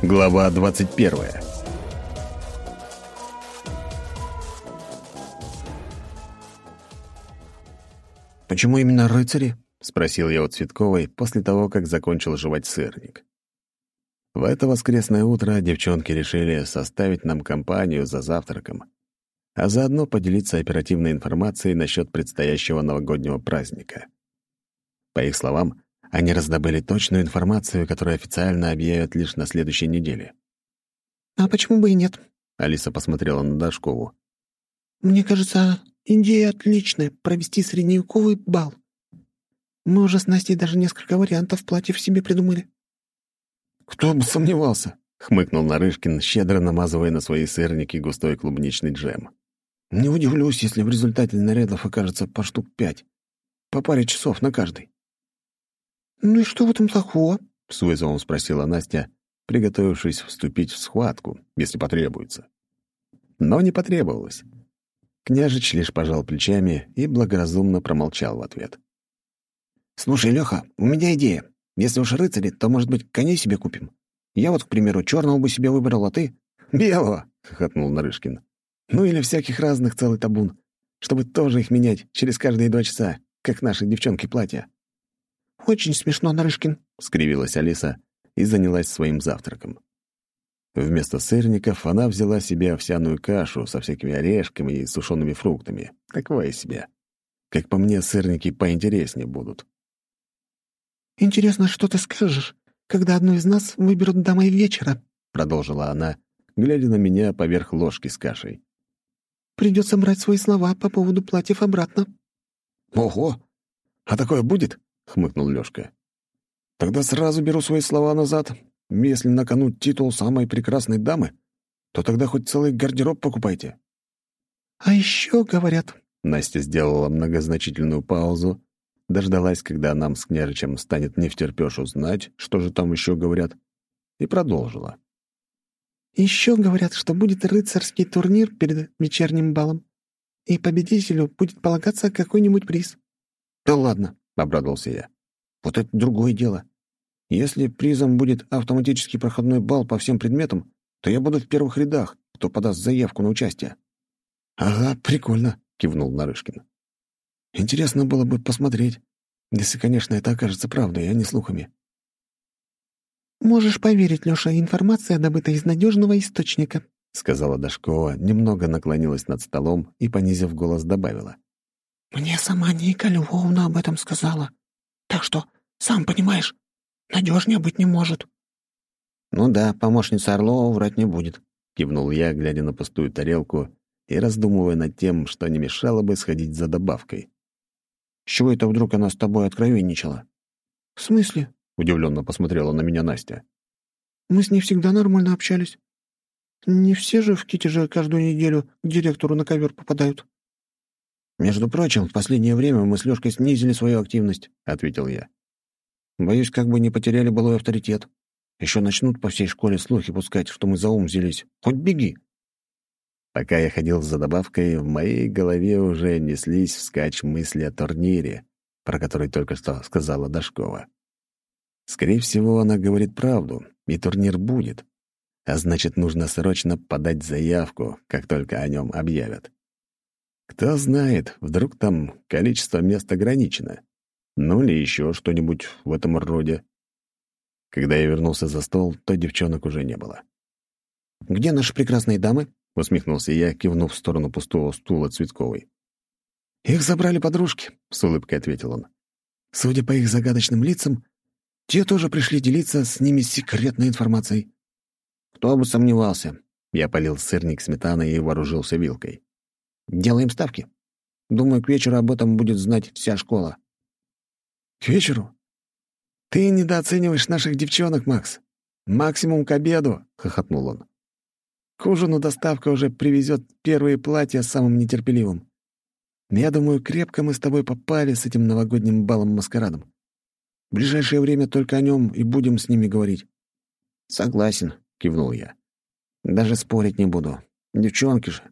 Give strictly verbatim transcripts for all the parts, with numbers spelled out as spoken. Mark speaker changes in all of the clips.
Speaker 1: Глава двадцать первая.
Speaker 2: «Почему именно рыцари?»
Speaker 1: — спросил я у Цветковой после того, как закончил жевать сырник. В это воскресное утро девчонки решили составить нам компанию за завтраком, а заодно поделиться оперативной информацией насчет предстоящего новогоднего праздника. По их словам, они раздобыли точную информацию, которую официально объявят лишь на следующей неделе.
Speaker 2: «А почему бы и нет?»
Speaker 1: — Алиса посмотрела на Дашкову.
Speaker 2: «Мне кажется, идея отличная — провести средневековый бал. Мы уже с Настей даже несколько вариантов платьев себе придумали».
Speaker 1: «Кто бы сомневался?» — хмыкнул Нарышкин, щедро намазывая на свои сырники густой клубничный джем.
Speaker 2: «Не удивлюсь, если в результате нарядов окажется по штук пять. По паре часов на каждый». «Ну и что в этом плохого?» —
Speaker 1: с вызовом спросила Настя, приготовившись вступить в схватку, если потребуется. Но не потребовалось. Княжич лишь пожал плечами и благоразумно промолчал в ответ.
Speaker 2: «Слушай, Лёха, у меня идея. Если уж рыцари, то, может быть, коней себе купим? Я вот, к примеру, черного бы себе выбрал, а ты...»
Speaker 1: «Белого!» — хохотнул Нарышкин. «Ну или всяких разных целый табун, чтобы тоже их менять через каждые два часа, как наши девчонки платья».
Speaker 2: «Очень смешно, Нарышкин», —
Speaker 1: скривилась Алиса и занялась своим завтраком. Вместо сырников она взяла себе овсяную кашу со всякими орешками и сушеными фруктами. Такое себе. Как по мне, сырники поинтереснее будут.
Speaker 2: «Интересно, что ты скажешь, когда одну из нас выберут дамой вечера?» —
Speaker 1: продолжила она, глядя на меня поверх ложки с кашей.
Speaker 2: «Придется брать свои слова по поводу платьев обратно».
Speaker 1: «Ого! А такое будет?» — хмыкнул Лёшка. «Тогда сразу беру свои слова назад. Если на кону титул самой прекрасной дамы, то тогда хоть целый гардероб покупайте».
Speaker 2: «А еще говорят...»
Speaker 1: — Настя сделала многозначительную паузу, дождалась, когда нам с княжичем станет невтерпёж узнать, что же там еще говорят, и продолжила.
Speaker 2: «Еще говорят, что будет рыцарский турнир перед вечерним балом, и победителю будет полагаться какой-нибудь приз».
Speaker 1: «Да ладно», — обрадовался я.
Speaker 2: «Вот это другое дело. Если призом будет автоматический проходной балл по всем предметам, то я буду в первых рядах, кто подаст заявку на участие».
Speaker 1: «Ага, прикольно», — кивнул Нарышкин. «Интересно было бы посмотреть, если, конечно, это окажется правдой, а не слухами».
Speaker 2: «Можешь поверить, Лёша, информация добыта из надежного источника»,
Speaker 1: — сказала Дашкова, немного наклонилась над столом и, понизив голос, добавила.
Speaker 2: «Мне сама Ника Львовна об этом сказала. Так что, сам понимаешь, надежнее быть не может».
Speaker 1: «Ну да, помощница Орлова врать не будет», — кивнул я, глядя на пустую тарелку и раздумывая над тем, что не мешало бы сходить за добавкой.
Speaker 2: «С чего это вдруг она с тобой откровенничала?» «В смысле?»
Speaker 1: — удивленно посмотрела на меня Настя.
Speaker 2: «Мы с ней всегда нормально общались. Не все же в Китеже каждую неделю к директору на ковер попадают».
Speaker 1: «Между прочим, в последнее время мы с Лёшкой снизили свою активность», — ответил я.
Speaker 2: «Боюсь, как бы не потеряли былой авторитет. Еще начнут по всей школе слухи пускать, что мы за ум взялись. Хоть беги».
Speaker 1: Пока я ходил за добавкой, в моей голове уже неслись вскачь мысли о турнире, про который только что сказала Дашкова. Скорее всего, она говорит правду, и турнир будет. А значит, нужно срочно подать заявку, как только о нем объявят. Кто знает, вдруг там количество мест ограничено. Ну или еще что-нибудь в этом роде. Когда я вернулся за стол, то девчонок уже не было.
Speaker 2: «Где наши прекрасные дамы?»
Speaker 1: — усмехнулся я, кивнув в сторону пустого стула Цветковой. «Их забрали подружки», — с улыбкой ответил он. «Судя по их загадочным лицам, те тоже пришли делиться с ними секретной информацией».
Speaker 2: «Кто бы сомневался».
Speaker 1: Я полил сырник сметаной и вооружился вилкой.
Speaker 2: «Делаем ставки. Думаю, к вечеру об этом будет знать вся школа».
Speaker 1: «К вечеру? Ты недооцениваешь наших девчонок, Макс. Максимум к обеду», — хохотнул он. «К ужину доставка уже привезет первые платья с самым нетерпеливым. Я думаю, крепко мы с тобой попали с этим новогодним балом-маскарадом. В ближайшее время только о нем и будем с ними говорить».
Speaker 2: «Согласен», — кивнул я. «Даже спорить не буду. Девчонки же».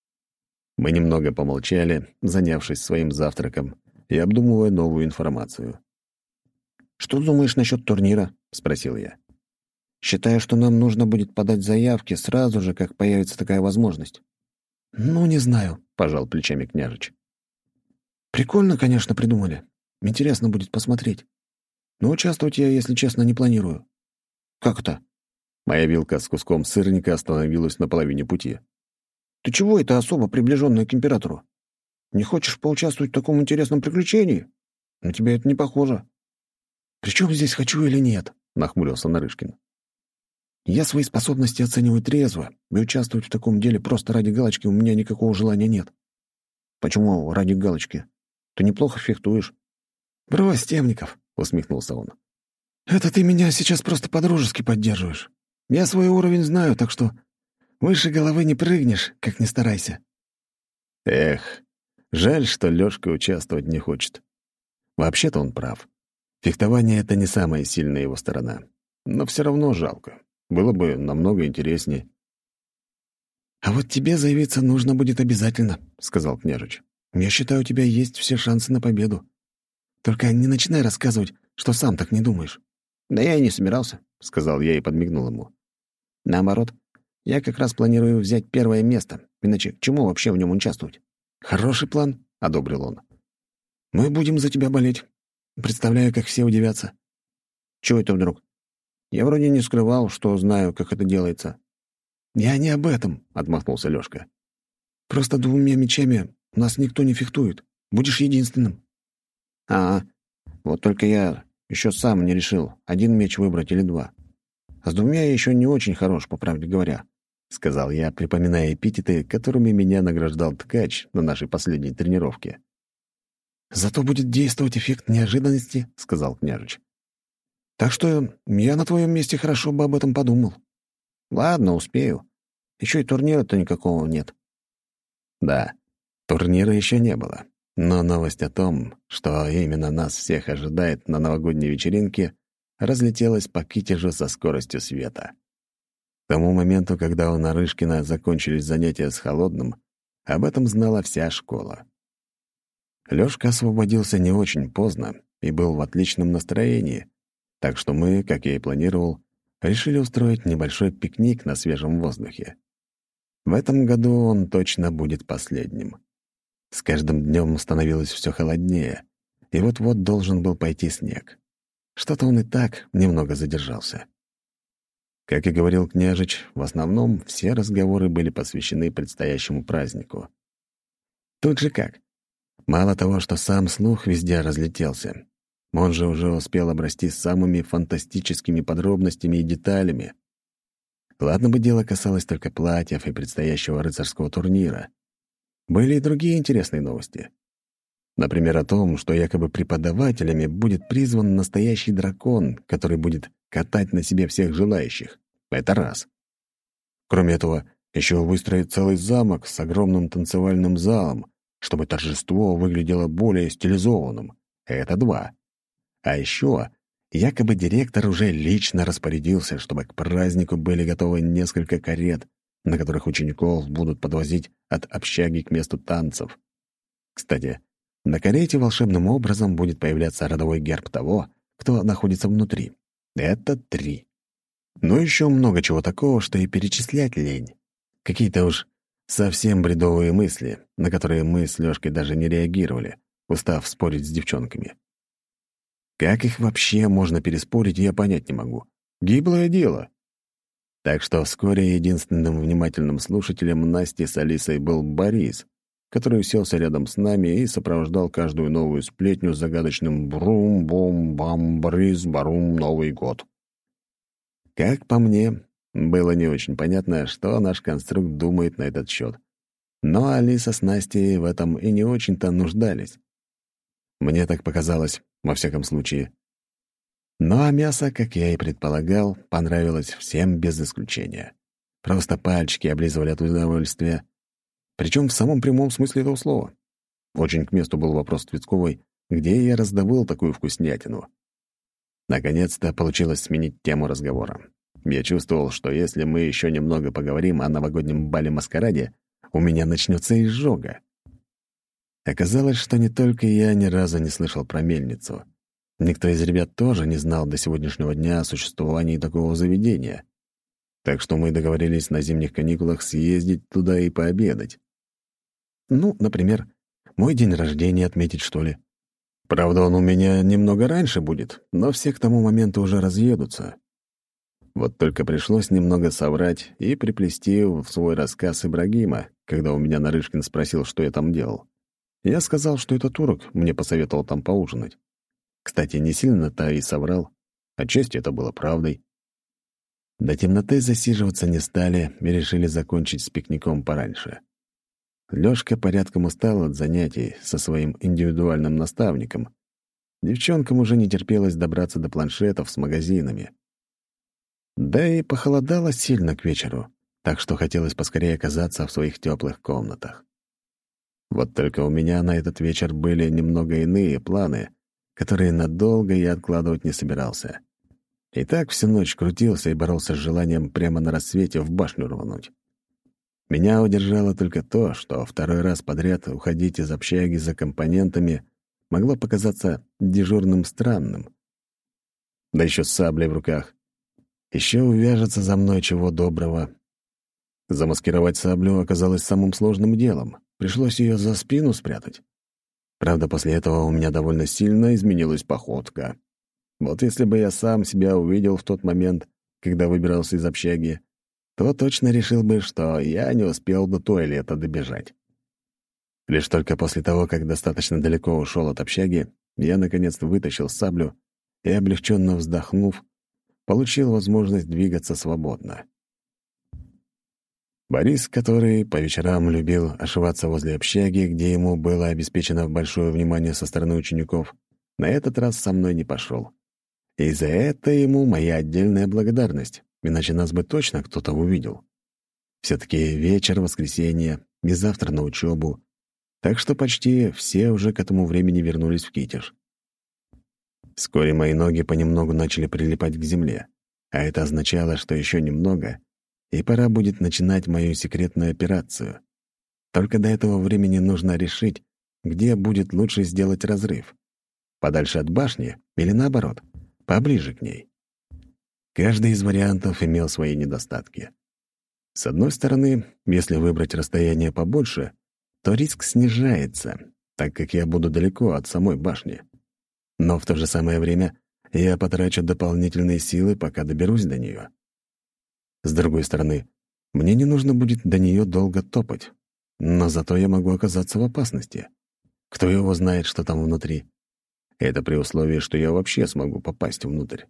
Speaker 1: Мы немного помолчали, занявшись своим завтраком и обдумывая новую информацию.
Speaker 2: «Что думаешь насчет турнира?» — спросил я. Считаю, что нам нужно будет подать заявки сразу же, как появится такая возможность». «Ну, не знаю», — пожал плечами княжич. «Прикольно, конечно, придумали. Интересно будет посмотреть. Но участвовать я, если честно, не планирую». «Как это?»
Speaker 1: Моя вилка с куском сырника остановилась на половине пути.
Speaker 2: «Ты чего это особо приближенная к императору? Не хочешь поучаствовать в таком интересном приключении? На тебя это не похоже». «При чем здесь хочу или нет?» — нахмурился Нарышкин. «Я свои способности оцениваю трезво, и участвовать в таком деле просто ради галочки у меня никакого желания нет». «Почему ради галочки? Ты неплохо фехтуешь». «Брось, Темников», — усмехнулся он. «Это ты меня сейчас просто по-дружески поддерживаешь. Я свой уровень знаю, так что выше головы не прыгнешь, как ни старайся».
Speaker 1: Эх, жаль, что Лёшка участвовать не хочет. Вообще-то он прав. Фехтование — это не самая сильная его сторона. Но все равно жалко. Было бы намного интереснее.
Speaker 2: «А вот тебе заявиться нужно будет обязательно», — сказал княжич. «Я считаю, у тебя есть все шансы на победу. Только не начинай рассказывать, что сам так не думаешь». «Да я и не собирался», — сказал я и подмигнул ему. «Наоборот, я как раз планирую взять первое место, иначе к чему вообще в нем участвовать?» «Хороший план», — одобрил он. «Мы будем за тебя болеть. Представляю, как все удивятся». «Чего это вдруг? Я вроде не скрывал, что знаю, как это делается». «Я не об этом», — отмахнулся Лёшка. «Просто двумя мечами нас никто не фехтует. Будешь единственным». «А, вот только я еще сам не решил, один меч выбрать или два. А с двумя я еще не очень хорош, по правде говоря», — сказал я, припоминая эпитеты, которыми меня награждал ткач на нашей последней тренировке. «Зато будет действовать эффект неожиданности», — сказал княжич. «Так что я на твоем месте хорошо бы об этом подумал». «Ладно, успею. Еще и турнира-то никакого нет».
Speaker 1: Да, турнира еще не было. Но новость о том, что именно нас всех ожидает на новогодней вечеринке, разлетелась по Китежу со скоростью света. К тому моменту, когда у Нарышкина закончились занятия с холодным, об этом знала вся школа. Лёшка освободился не очень поздно и был в отличном настроении, так что мы, как я и планировал, решили устроить небольшой пикник на свежем воздухе. В этом году он точно будет последним. С каждым днем становилось все холоднее, и вот-вот должен был пойти снег. Что-то он и так немного задержался. Как и говорил княжич, в основном все разговоры были посвящены предстоящему празднику. Тут же как? Мало того, что сам слух везде разлетелся, он же уже успел обрасти самыми фантастическими подробностями и деталями. Ладно бы дело касалось только платьев и предстоящего рыцарского турнира. Были и другие интересные новости. Например, о том, что якобы преподавателями будет призван настоящий дракон, который будет катать на себе всех желающих. Это раз. Кроме этого, еще выстроить целый замок с огромным танцевальным залом, чтобы торжество выглядело более стилизованным. Это два. А еще якобы директор уже лично распорядился, чтобы к празднику были готовы несколько карет, на которых учеников будут подвозить от общаги к месту танцев. Кстати, на карете волшебным образом будет появляться родовой герб того, кто находится внутри. Это три. Ну, еще много чего такого, что и перечислять лень. Какие-то уж совсем бредовые мысли, на которые мы с Лёшкой даже не реагировали, устав спорить с девчонками. Как их вообще можно переспорить, я понять не могу. Гиблое дело. Так что вскоре единственным внимательным слушателем Насти с Алисой был Борис, который уселся рядом с нами и сопровождал каждую новую сплетню загадочным «брум-бом-бам-брис-барум Новый год». Как по мне, было не очень понятно, что наш конструкт думает на этот счет. Но Алиса с Настей в этом и не очень-то нуждались. Мне так показалось, во всяком случае. Ну а мясо, как я и предполагал, понравилось всем без исключения. Просто пальчики облизывали от удовольствия. Причем в самом прямом смысле этого слова. Очень к месту был вопрос Цветковой, где я раздобыл такую вкуснятину. Наконец-то получилось сменить тему разговора. Я чувствовал, что если мы еще немного поговорим о новогоднем бале-маскараде, у меня начнется изжога. Оказалось, что не только я ни разу не слышал про мельницу. Никто из ребят тоже не знал до сегодняшнего дня о существовании такого заведения. Так что мы договорились на зимних каникулах съездить туда и пообедать. Ну, например, мой день рождения отметить, что ли. Правда, он у меня немного раньше будет, но все к тому моменту уже разъедутся. Вот только пришлось немного соврать и приплести в свой рассказ Ибрагима, когда у меня Нарышкин спросил, что я там делал. Я сказал, что это турок мне посоветовал там поужинать. Кстати, не сильно-то и соврал. Отчасти это было правдой. До темноты засиживаться не стали и решили закончить с пикником пораньше. Лёшка порядком устал от занятий со своим индивидуальным наставником. Девчонкам уже не терпелось добраться до планшетов с магазинами. Да и похолодало сильно к вечеру, так что хотелось поскорее оказаться в своих теплых комнатах. Вот только у меня на этот вечер были немного иные планы, которые надолго я откладывать не собирался. И так всю ночь крутился и боролся с желанием прямо на рассвете в башню рвануть. Меня удержало только то, что второй раз подряд уходить из общаги за компонентами могло показаться дежурным странным. Да еще с саблей в руках. Еще увяжется за мной чего доброго. Замаскировать саблю оказалось самым сложным делом. Пришлось ее за спину спрятать. Правда, после этого у меня довольно сильно изменилась походка. Вот если бы я сам себя увидел в тот момент, когда выбирался из общаги, то точно решил бы, что я не успел до туалета добежать. Лишь только после того, как достаточно далеко ушел от общаги, я наконец-то вытащил саблю и, облегченно вздохнув, получил возможность двигаться свободно. Борис, который по вечерам любил ошиваться возле общаги, где ему было обеспечено большое внимание со стороны учеников, на этот раз со мной не пошел. И за это ему моя отдельная благодарность, иначе нас бы точно кто-то увидел. Все-таки вечер, воскресенье и завтра на учебу, так что почти все уже к этому времени вернулись в Китеж. Вскоре мои ноги понемногу начали прилипать к земле, а это означало, что еще немного, и пора будет начинать мою секретную операцию. Только до этого времени нужно решить, где будет лучше сделать разрыв. Подальше от башни или, наоборот, поближе к ней. Каждый из вариантов имел свои недостатки. С одной стороны, если выбрать расстояние побольше, то риск снижается, так как я буду далеко от самой башни. Но в то же самое время я потрачу дополнительные силы, пока доберусь до нее. С другой стороны, мне не нужно будет до нее долго топать, но зато я могу оказаться в опасности. Кто его знает, что там внутри? Это при условии, что я вообще смогу попасть внутрь.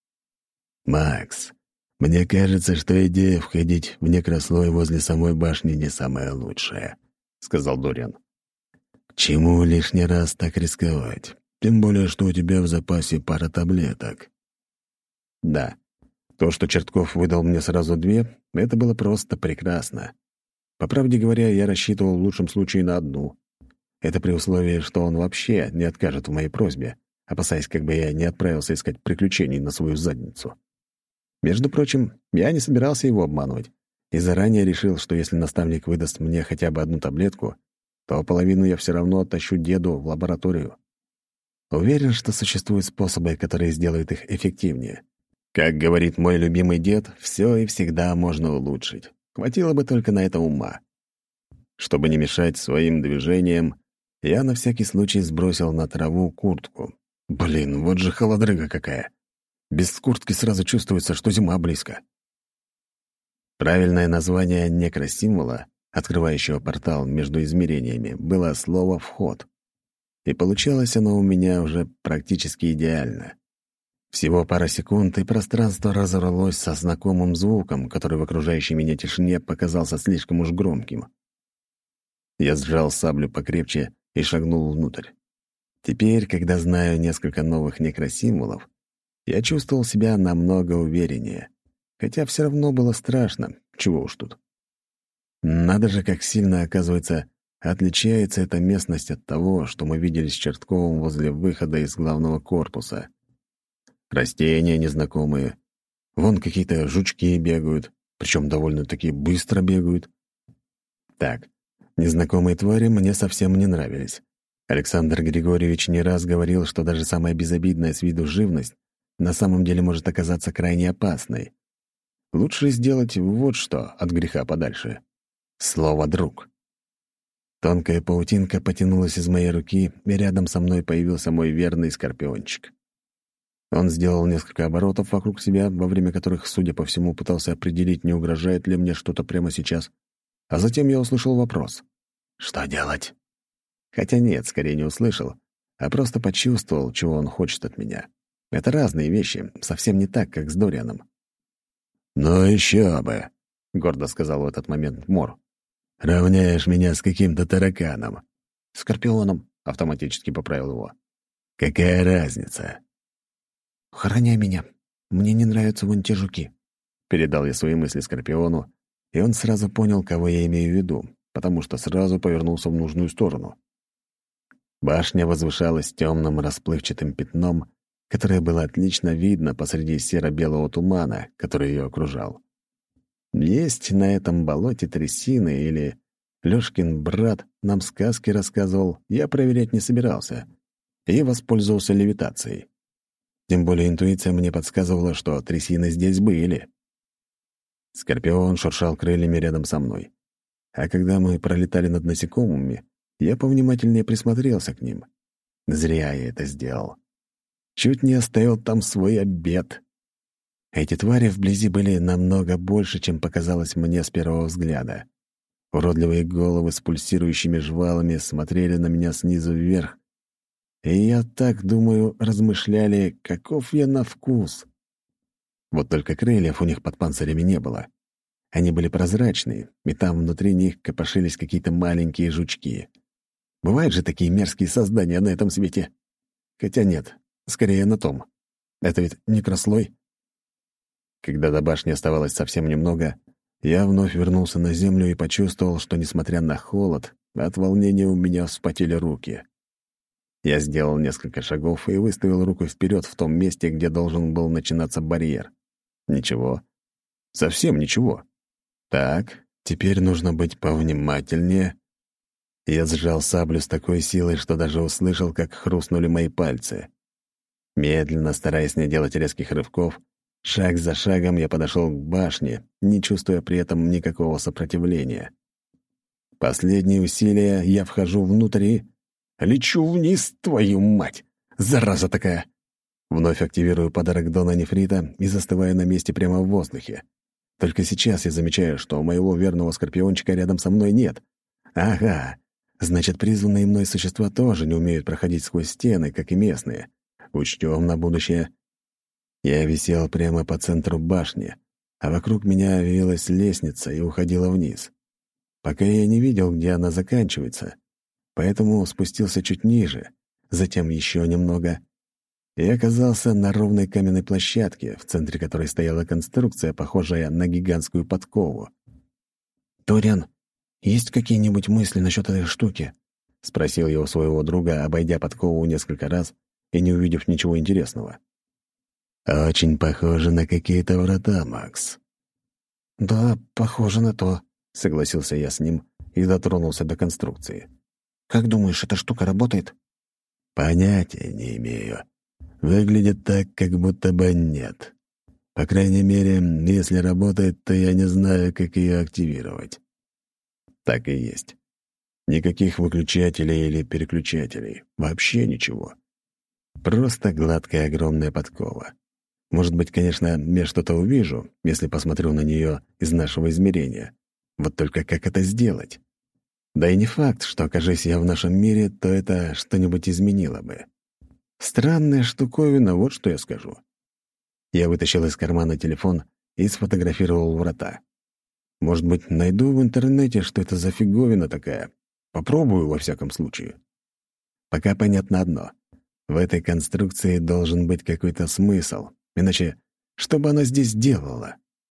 Speaker 1: «Макс, мне кажется, что идея входить в некрослой возле самой башни не самая лучшая», — сказал Дориан. «К чему лишний раз так рисковать? Тем более, что у тебя в запасе пара таблеток». Да, то, что Чертков выдал мне сразу две, это было просто прекрасно. По правде говоря, я рассчитывал в лучшем случае на одну. Это при условии, что он вообще не откажет в моей просьбе, опасаясь, как бы я не отправился искать приключений на свою задницу. Между прочим, я не собирался его обманывать и заранее решил, что если наставник выдаст мне хотя бы одну таблетку, то половину я все равно оттащу деду в лабораторию. Уверен, что существуют способы, которые сделают их эффективнее. Как говорит мой любимый дед, все и всегда можно улучшить. Хватило бы только на это ума. Чтобы не мешать своим движениям, я на всякий случай сбросил на траву куртку. Блин, вот же холодрыга какая. Без куртки сразу чувствуется, что зима близко. Правильное название некросимвола, открывающего портал между измерениями, было слово «вход». И получалось оно у меня уже практически идеально. Всего пара секунд, и пространство разорвалось со знакомым звуком, который в окружающей меня тишине показался слишком уж громким. Я сжал саблю покрепче и шагнул внутрь. Теперь, когда знаю несколько новых некросимволов, я чувствовал себя намного увереннее, хотя все равно было страшно, чего уж тут. Надо же, как сильно, оказывается, отличается эта местность от того, что мы видели с Чертковым возле выхода из главного корпуса. Растения незнакомые, вон какие-то жучки бегают, причем довольно-таки быстро бегают. Так, незнакомые твари мне совсем не нравились. Александр Григорьевич не раз говорил, что даже самая безобидная с виду живность на самом деле может оказаться крайне опасной. Лучше сделать вот что от греха подальше. Слово «друг». Тонкая паутинка потянулась из моей руки, и рядом со мной появился мой верный скорпиончик. Он сделал несколько оборотов вокруг себя, во время которых, судя по всему, пытался определить, не угрожает ли мне что-то прямо сейчас. А затем я услышал вопрос. «Что делать?» Хотя нет, скорее не услышал, а просто почувствовал, чего он хочет от меня. Это разные вещи, совсем не так, как с Дорианом. «Ну еще бы», — гордо сказал в этот момент Мор. «Равняешь меня с каким-то тараканом». «Скорпионом», — автоматически поправил его. «Какая разница?»
Speaker 2: «Охраняй меня. Мне не нравятся вон те жуки»,
Speaker 1: — передал я свои мысли Скорпиону, и он сразу понял, кого я имею в виду, потому что сразу повернулся в нужную сторону. Башня возвышалась темным расплывчатым пятном, которое было отлично видно посреди серо-белого тумана, который ее окружал. Есть на этом болоте трясины или Лёшкин брат нам сказки рассказывал, я проверять не собирался и воспользовался левитацией. Тем более интуиция мне подсказывала, что трясины здесь были. Скорпион шуршал крыльями рядом со мной. А когда мы пролетали над насекомыми, я повнимательнее присмотрелся к ним. Зря я это сделал. Чуть не оставил там свой обед. Эти твари вблизи были намного больше, чем показалось мне с первого взгляда. Уродливые головы с пульсирующими жвалами смотрели на меня снизу вверх. И я так, думаю, размышляли, каков я на вкус. Вот только крыльев у них под панцирями не было. Они были прозрачные, и там внутри них копошились какие-то маленькие жучки. Бывают же такие мерзкие создания на этом свете? Хотя нет, скорее на том. Это ведь некрослой. Когда до башни оставалось совсем немного, я вновь вернулся на землю и почувствовал, что, несмотря на холод, от волнения у меня вспотели руки. Я сделал несколько шагов и выставил руку вперед в том месте, где должен был начинаться барьер. Ничего. Совсем ничего. Так, теперь нужно быть повнимательнее. Я сжал саблю с такой силой, что даже услышал, как хрустнули мои пальцы. Медленно, стараясь не делать резких рывков, шаг за шагом я подошел к башне, не чувствуя при этом никакого сопротивления. Последние усилия, я вхожу внутрь и... Лечу вниз, твою мать! Зараза такая! Вновь активирую подарок Дона Нефрита и застываю на месте прямо в воздухе. Только сейчас я замечаю, что у моего верного скорпиончика рядом со мной нет. Ага, значит, призванные мной существа тоже не умеют проходить сквозь стены, как и местные. Учтем на будущее. Я висел прямо по центру башни, а вокруг меня вилась лестница и уходила вниз. Пока я не видел, где она заканчивается, поэтому спустился чуть ниже, затем еще немного, и оказался на ровной каменной площадке, в центре которой стояла конструкция, похожая на гигантскую подкову.
Speaker 2: «Дориан, есть какие-нибудь мысли насчет этой штуки?»
Speaker 1: — спросил я у своего друга, обойдя подкову несколько раз и не увидев ничего интересного. «Очень похоже на какие-то врата, Макс».
Speaker 2: «Да, похоже на то»,
Speaker 1: — согласился я с ним и дотронулся до конструкции.
Speaker 2: «Как думаешь, эта штука работает?»
Speaker 1: «Понятия не имею. Выглядит так, как будто бы нет. По крайней мере, если работает, то я не знаю, как ее активировать». Так и есть. Никаких выключателей или переключателей. Вообще ничего. Просто гладкая огромная подкова. Может быть, конечно, я что-то увижу, если посмотрю на нее из нашего измерения. Вот только как это сделать? Да и не факт, что, окажись я в нашем мире, то это что-нибудь изменило бы. Странная штуковина, вот что я скажу. Я вытащил из кармана телефон и сфотографировал врата. Может быть, найду в интернете, что это за фиговина такая. Попробую, во всяком случае. Пока понятно одно. В этой конструкции должен быть какой-то смысл. Иначе, что бы она здесь делала?